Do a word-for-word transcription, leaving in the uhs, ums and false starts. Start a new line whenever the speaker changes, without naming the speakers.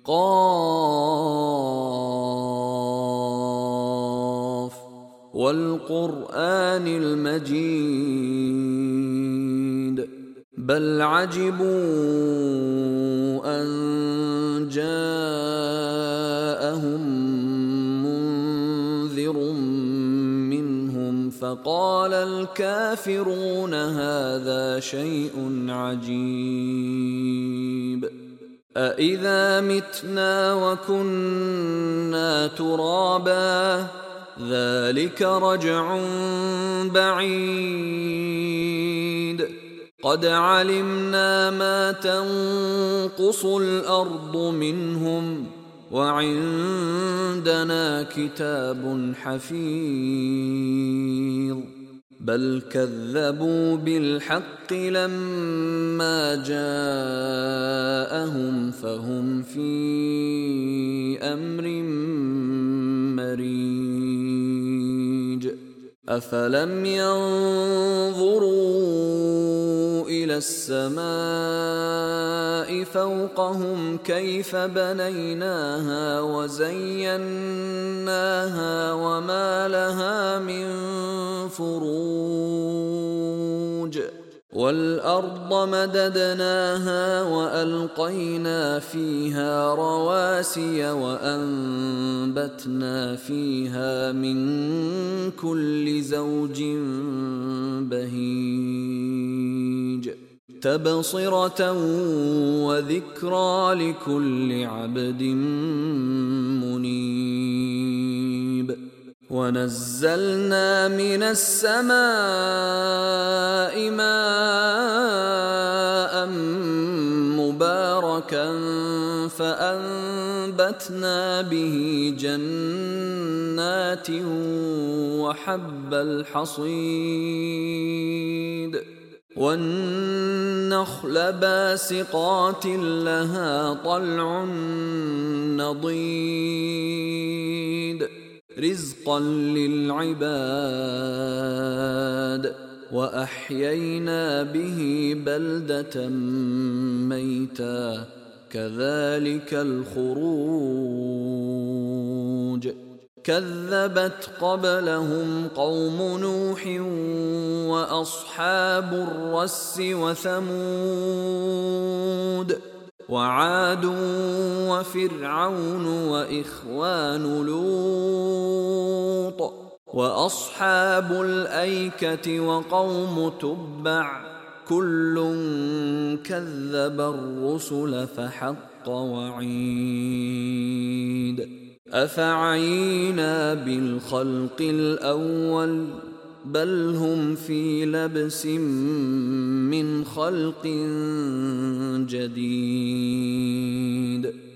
قاف والقرآن المجيد بل عجبوا أن جاءهم منذر منهم فقال الكافرون هذا شيء عجيب أإذا متنا وكنا ترابا ذلك رجع بعيد قد علمنا ما تنقص الأرض منهم وعندنا كتاب حفيظ بل كذبوا بالحق لما جاءهم فهم في أمر مريج أفلم ينظروا إلى السماء فوقهم كيف بنيناها وزيناها وما لها من فروج والأرض مددناها وألقينا فيها رواسي وأنبتنا فيها من كل زوج بهيج تبصرة وذكرى لكل عبد منيب ونزلنا من السماء ماء مباركا فأنبتنا به جنات وحب الحصيد والنخل باسقات لها طلع نضيد رزقا للعباد وأحيينا به بلدة ميتا كذلك الخروج كذبت قبلهم قوم نوح وأصحاب الرس وثمود وعاد وفرعون وإخوان لوط وأصحاب الأيكة وقوم تبع كل كذب الرسل فحق وعيد أفعينا بالخلق الأول بل هم في لبس من خلق جديد